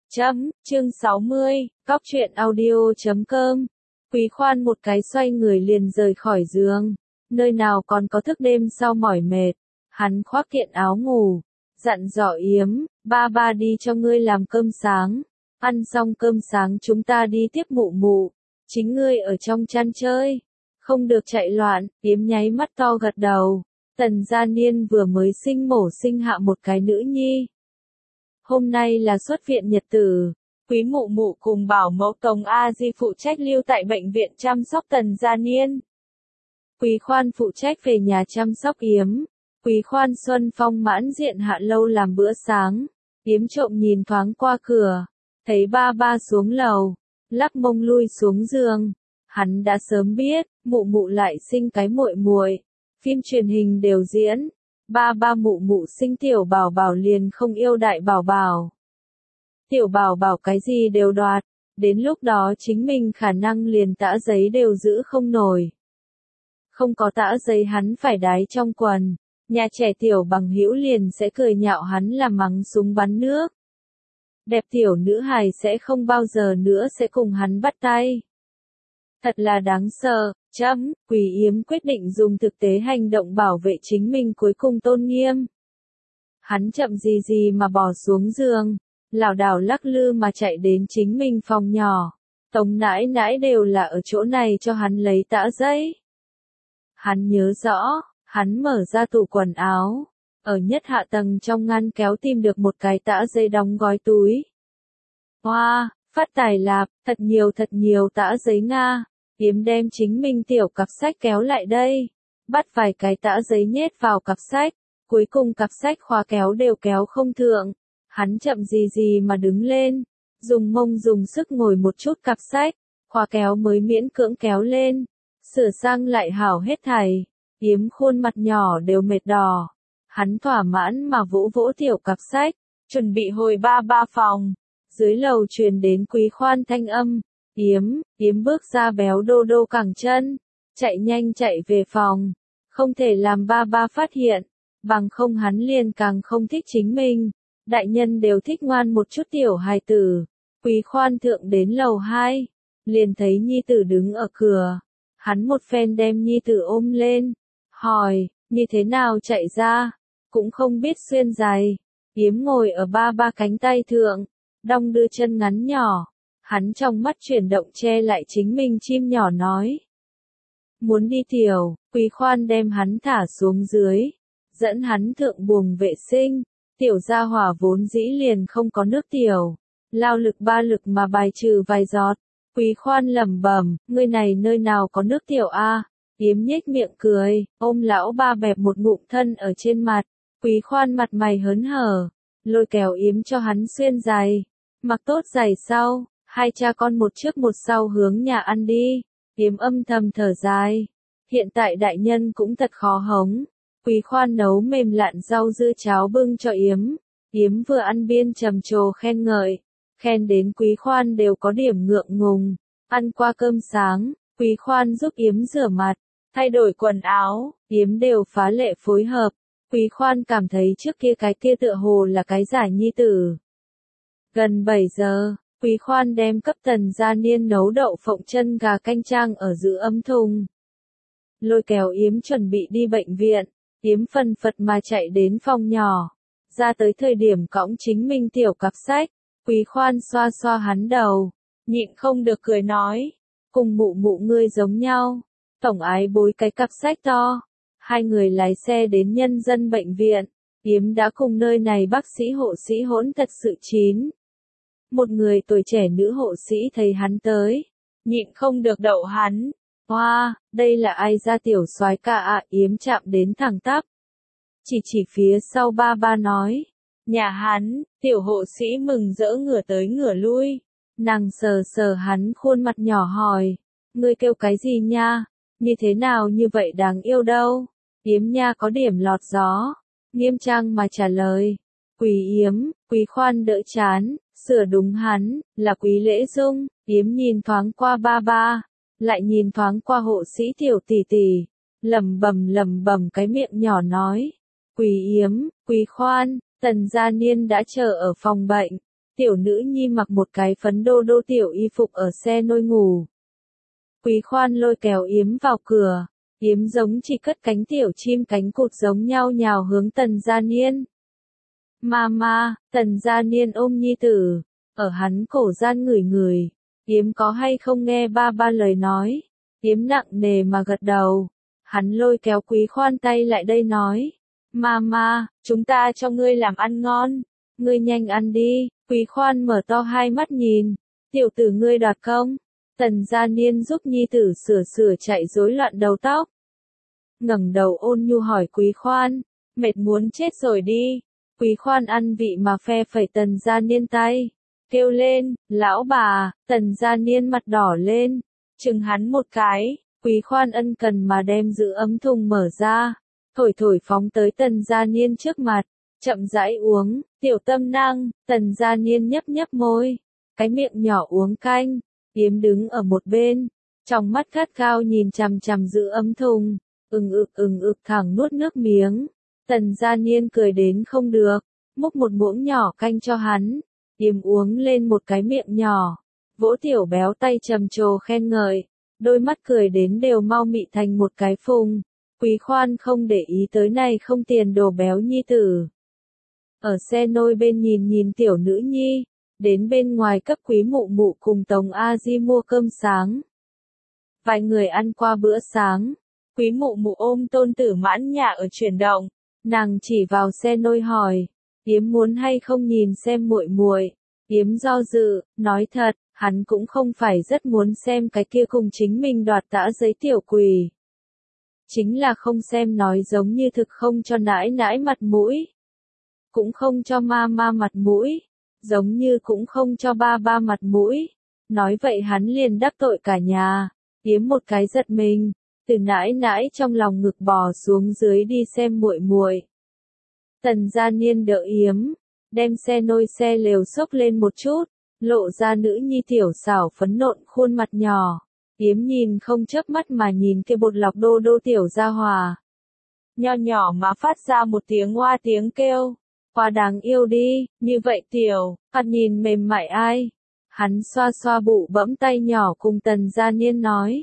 Chương 60, Cóc truyện audio.com. Quý Khoan một cái xoay người liền rời khỏi giường, nơi nào còn có thức đêm sau mỏi mệt, hắn khoác kiện áo ngủ, dặn dò Yếm, ba đi cho ngươi làm cơm sáng, ăn xong cơm sáng chúng ta đi tiếp mụ mụ, chính ngươi ở trong chăn chơi, không được chạy loạn. Yếm nháy mắt to gật đầu. Tần Gia Niên vừa mới mổ sinh hạ một cái nữ nhi. Hôm nay là xuất viện nhật tử, Quý mụ mụ cùng bảo mẫu Tống A Di phụ trách lưu tại bệnh viện chăm sóc Tần Gia Niên. Quý Khoan phụ trách về nhà chăm sóc Yếm. Quý Khoan Xuân Phong mãn diện hạ lâu làm bữa sáng. Yếm trộm nhìn thoáng qua cửa, thấy ba xuống lầu, lắc mông lui xuống giường. Hắn đã sớm biết, mụ mụ lại sinh cái muội muội, phim truyền hình đều diễn. Ba mụ mụ sinh tiểu bảo bảo liền không yêu đại bảo bảo. Tiểu bảo bảo cái gì đều đoạt, đến lúc đó chính mình khả năng liền tã giấy đều giữ không nổi. Không có tã giấy hắn phải đái trong quần, nhà trẻ tiểu bằng hữu liền sẽ cười nhạo hắn là mắng súng bắn nước. Đẹp tiểu nữ hài sẽ không bao giờ nữa sẽ cùng hắn bắt tay. Thật là đáng sợ. Quý Yếm quyết định dùng thực tế hành động bảo vệ chính mình cuối cùng tôn nghiêm. Hắn chậm gì mà bò xuống giường, lảo đảo lắc lư mà chạy đến chính mình phòng nhỏ. Tống nãi nãi đều là ở chỗ này cho hắn lấy tã giấy. Hắn nhớ rõ, hắn mở ra tủ quần áo, ở nhất hạ tầng trong ngăn kéo tìm được một cái tã giấy đóng gói túi. Hoa, phát tài lạp, thật nhiều tã giấy Nga. Yếm đem chính mình tiểu cặp sách kéo lại đây, bắt vài cái tã giấy nhét vào cặp sách, cuối cùng cặp sách khóa kéo đều kéo không thượng. Hắn chậm gì mà đứng lên, dùng mông dùng sức ngồi một chút cặp sách, khóa kéo mới miễn cưỡng kéo lên, sửa sang lại hảo hết thảy. Yếm khuôn mặt nhỏ đều mệt đỏ, hắn thỏa mãn mà vỗ tiểu cặp sách, chuẩn bị hồi ba phòng. Dưới lầu truyền đến Quý Khoan thanh âm. Yếm bước ra béo đô đô cẳng chân, chạy nhanh chạy về phòng, không thể làm ba phát hiện, bằng không hắn liền càng không thích chính mình. Đại nhân đều thích ngoan một chút tiểu hài tử. Quý Khoan thượng đến lầu 2, liền thấy nhi tử đứng ở cửa, hắn một phen đem nhi tử ôm lên, hỏi, như thế nào chạy ra, cũng không biết xuyên giày. Yếm ngồi ở ba cánh tay thượng, đong đưa chân ngắn nhỏ. Hắn trong mắt chuyển động che lại chính mình chim nhỏ nói. Muốn đi tiểu. Quý Khoan đem hắn thả xuống dưới, dẫn hắn thượng buồng vệ sinh. Tiểu gia hỏa vốn dĩ liền không có nước tiểu, lao lực ba lực mà bài trừ vài giọt. Quý Khoan lẩm bẩm, ngươi này nơi nào có nước tiểu a? Yếm nhếch miệng cười, ôm lão ba bẹp một ngụm thân ở trên mặt. Quý Khoan mặt mày hớn hở, lôi kéo Yếm cho hắn xuyên giày. Mặc tốt giày sau, hai cha con một trước một sau hướng nhà ăn đi. Yếm âm thầm thở dài. Hiện tại đại nhân cũng thật khó hống. Quý Khoan nấu mềm lạn rau dưa cháo bưng cho Yếm. Yếm vừa ăn biên trầm trồ khen ngợi. Khen đến Quý Khoan đều có điểm ngượng ngùng. Ăn qua cơm sáng, Quý Khoan giúp Yếm rửa mặt, thay đổi quần áo. Yếm đều phá lệ phối hợp. Quý Khoan cảm thấy trước kia cái kia tựa hồ là cái giả nhi tử. Gần 7 giờ. Quý Khoan đem cấp Tần Gia Niên nấu đậu phộng chân gà canh trang ở giữ ấm thùng. Lôi kéo Yếm chuẩn bị đi bệnh viện. Yếm phần phật mà chạy đến phòng nhỏ. Ra tới thời điểm cõng chính mình tiểu cặp sách. Quý Khoan xoa xoa hắn đầu, nhịn không được cười nói. Cùng mụ mụ ngươi giống nhau. Tổng ái bối cái cặp sách to. Hai người lái xe đến nhân dân bệnh viện. Yếm đã cùng nơi này bác sĩ hộ sĩ hỗn thật sự chín. Một người tuổi trẻ nữ hộ sĩ thấy hắn tới, nhịn không được đậu hắn. Hoa, đây là ai ra tiểu soái ca ạ? Yếm chạm đến thẳng tắp. Chỉ phía sau ba nói. Nhà hắn. Tiểu hộ sĩ mừng rỡ ngửa tới ngửa lui. Nàng sờ hắn khuôn mặt nhỏ hỏi. Ngươi kêu cái gì nha? Như thế nào như vậy đáng yêu đâu? Yếm nha có điểm lọt gió. Nghiêm trang mà trả lời. Quý Khoan đỡ chán, sửa đúng hắn, là Quý Lễ Dung. Yếm nhìn thoáng qua ba, lại nhìn thoáng qua hộ sĩ tiểu tỷ, lẩm bẩm cái miệng nhỏ nói. Quý Yếm, Quý Khoan, Tần Gia Niên đã chờ ở phòng bệnh. tiểu nữ nhi mặc một cái phấn đô đô tiểu y phục ở xe nôi ngủ. Quý Khoan lôi kéo Yếm vào cửa, Yếm giống chỉ cất cánh tiểu chim cánh cụt giống nhau nhào hướng Tần Gia Niên. Mama, Tần Gia Niên ôm nhi tử, ở hắn cổ gian ngửi ngửi, Yếm có hay không nghe ba ba lời nói, Yếm nặng nề mà gật đầu, hắn lôi kéo Quý Khoan tay lại đây nói, Mama, chúng ta cho ngươi làm ăn ngon, ngươi nhanh ăn đi, Quý Khoan mở to hai mắt nhìn, tiểu tử ngươi đoạt công, Tần Gia Niên giúp nhi tử sửa chạy rối loạn đầu tóc. Ngẩng đầu ôn nhu hỏi Quý Khoan, mệt muốn chết rồi đi. Quý Khoan ăn vị mà phe phẩy Tần Gia Niên tay, kêu lên, lão bà, Tần Gia Niên mặt đỏ lên, chừng hắn một cái, Quý Khoan ân cần mà đem giữ ấm thùng mở ra, thổi phóng tới Tần Gia Niên trước mặt, chậm rãi uống, tiểu tâm năng, Tần Gia Niên nhấp môi, cái miệng nhỏ uống canh, Yếm đứng ở một bên, trong mắt gắt gao nhìn chằm chằm giữ ấm thùng, ừng ực thẳng nuốt nước miếng. Tần Gia Niên cười đến không được, múc một muỗng nhỏ canh cho hắn, Yếm uống lên một cái miệng nhỏ, vỗ tiểu béo tay trầm trồ khen ngợi, đôi mắt cười đến đều mau mị thành một cái phùng. Quý Khoan không để ý tới này không tiền đồ béo nhi tử. Ở xe nôi bên nhìn tiểu nữ nhi, đến bên ngoài cấp Quý mụ mụ cùng Tống A Di mua cơm sáng. Vài người ăn qua bữa sáng, Quý mụ mụ ôm tôn tử mãn nhà ở chuyển động, nàng chỉ vào xe nôi hỏi, Yếm muốn hay không nhìn xem muội muội. Yếm do dự, nói thật, hắn cũng không phải rất muốn xem cái kia cùng chính mình đoạt tã giấy tiểu quỷ. Chính là không xem nói giống như thực không cho nãi nãi mặt mũi. Cũng không cho ma mặt mũi. Giống như cũng không cho ba mặt mũi. Nói vậy hắn liền đắc tội cả nhà. Yếm một cái giật mình, từ nãi nãi trong lòng ngực bò xuống dưới đi xem muội muội. Tần Gia Niên đỡ Yếm, đem xe nôi xe lều xốc lên một chút, lộ ra nữ nhi tiểu xảo phấn nộn khuôn mặt nhỏ. Yếm nhìn không chớp mắt mà nhìn kia bột lọc đô đô tiểu gia hòa. Nho nhỏ mà phát ra một tiếng hoa tiếng kêu. Hoa đáng yêu đi, như vậy tiểu, mặt nhìn mềm mại ai. Hắn xoa bụ bẫm tay nhỏ cùng Tần Gia Niên nói.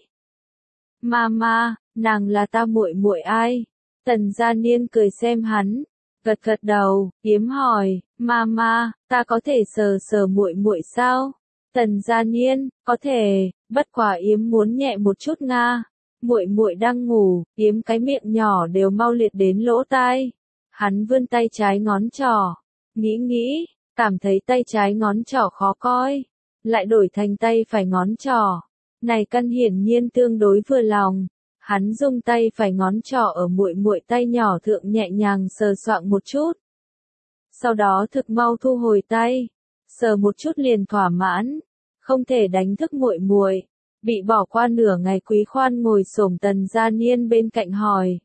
Mama, nàng là ta muội muội ai? Tần Gia Niên cười xem hắn, gật đầu, Yếm hỏi, Mama, ta có thể sờ muội muội sao? Tần Gia Niên, có thể, bất quá Yếm muốn nhẹ một chút nga. Muội muội đang ngủ, Yếm cái miệng nhỏ đều mau liệt đến lỗ tai. Hắn vươn tay trái ngón trỏ, nghĩ, cảm thấy tay trái ngón trỏ khó coi, lại đổi thành tay phải ngón trỏ. Này căn hiển nhiên tương đối vừa lòng. Hắn dùng tay phải ngón trỏ ở muội muội tay nhỏ thượng nhẹ nhàng sờ soạng một chút. Sau đó thực mau thu hồi tay, sờ một chút liền thỏa mãn, không thể đánh thức muội muội. Bị bỏ qua nửa ngày Quý Khoan ngồi xổm Tần Gia Niên bên cạnh hỏi.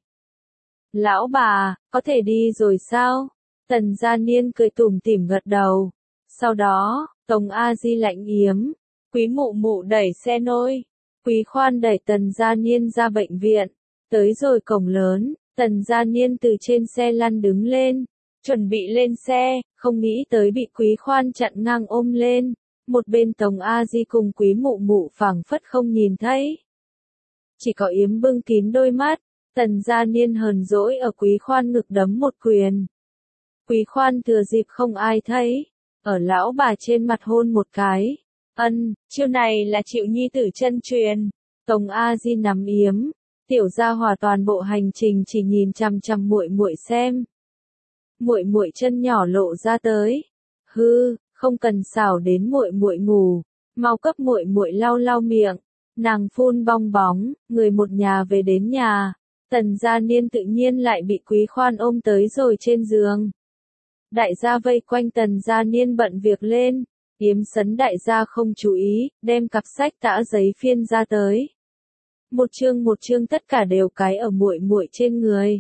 Lão bà, có thể đi rồi sao? Tần Gia Niên cười tủm tỉm gật đầu. Sau đó, Tống A Di lạnh Yếm, Quý mụ mụ đẩy xe nôi. Quý Khoan đẩy Tần Gia Niên ra bệnh viện. Tới rồi cổng lớn, Tần Gia Niên từ trên xe lăn đứng lên, chuẩn bị lên xe, không nghĩ tới bị Quý Khoan chặn ngang ôm lên. Một bên Tống A Di cùng Quý mụ mụ phảng phất không nhìn thấy. Chỉ có Yếm bưng kín đôi mắt, Tần Gia Niên hờn dỗi ở Quý Khoan ngực đấm một quyền. Quý Khoan thừa dịp không ai thấy, ở lão bà trên mặt hôn một cái. Chiêu này là chịu nhi tử chân truyền. Tống A Di nắm Yếm, tiểu gia hòa toàn bộ hành trình chỉ nhìn chằm chằm muội muội xem. Muội muội chân nhỏ lộ ra tới. Hư, không cần xảo đến muội muội ngủ, mau cấp muội muội lau miệng. Nàng phun bong bóng, người một nhà về đến nhà. Tần Gia Niên tự nhiên lại bị Quý Khoan ôm tới rồi trên giường. Đại gia vây quanh Tần Gia Niên bận việc lên. Yếm sấn đại gia không chú ý, đem cặp sách tã giấy phiên ra tới. Một chương tất cả đều cái ở muội muội trên người.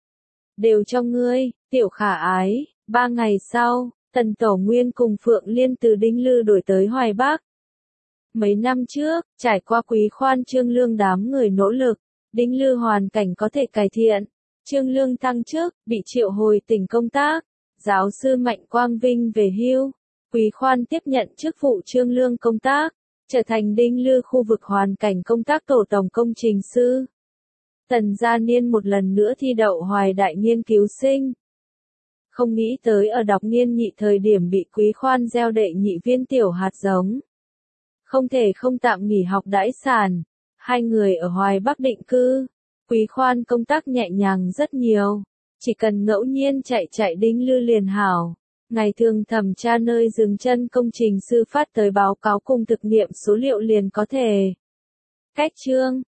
Đều cho ngươi, tiểu khả ái. 3 ngày sau, Tần Tổ Nguyên cùng Phượng Liên từ Đinh Lư đổi tới Hoài Bắc. Mấy năm trước, trải qua Quý Khoan Trương Lương đám người nỗ lực, Đinh Lư hoàn cảnh có thể cải thiện. Trương Lương thăng chức, bị triệu hồi tỉnh công tác. Giáo sư Mạnh Quang Vinh về hưu. Quý Khoan tiếp nhận chức vụ Trương Lương công tác, trở thành Đinh Lư khu vực hoàn cảnh công tác tổ tổng công trình sư. Tần Gia Niên một lần nữa thi đậu Hoài Đại nghiên cứu sinh. Không nghĩ tới ở đọc niên nhị thời điểm bị Quý Khoan gieo đệ nhị viên tiểu hạt giống. Không thể không tạm nghỉ học đãi sản. Hai người ở Hoài Bắc định cư. Quý Khoan công tác nhẹ nhàng rất nhiều. Chỉ cần ngẫu nhiên chạy Đinh Lư liền hảo. Ngày thường thẩm tra nơi dừng chân công trình sư phát tới báo cáo cùng thực nghiệm số liệu liền có thể. Cách chương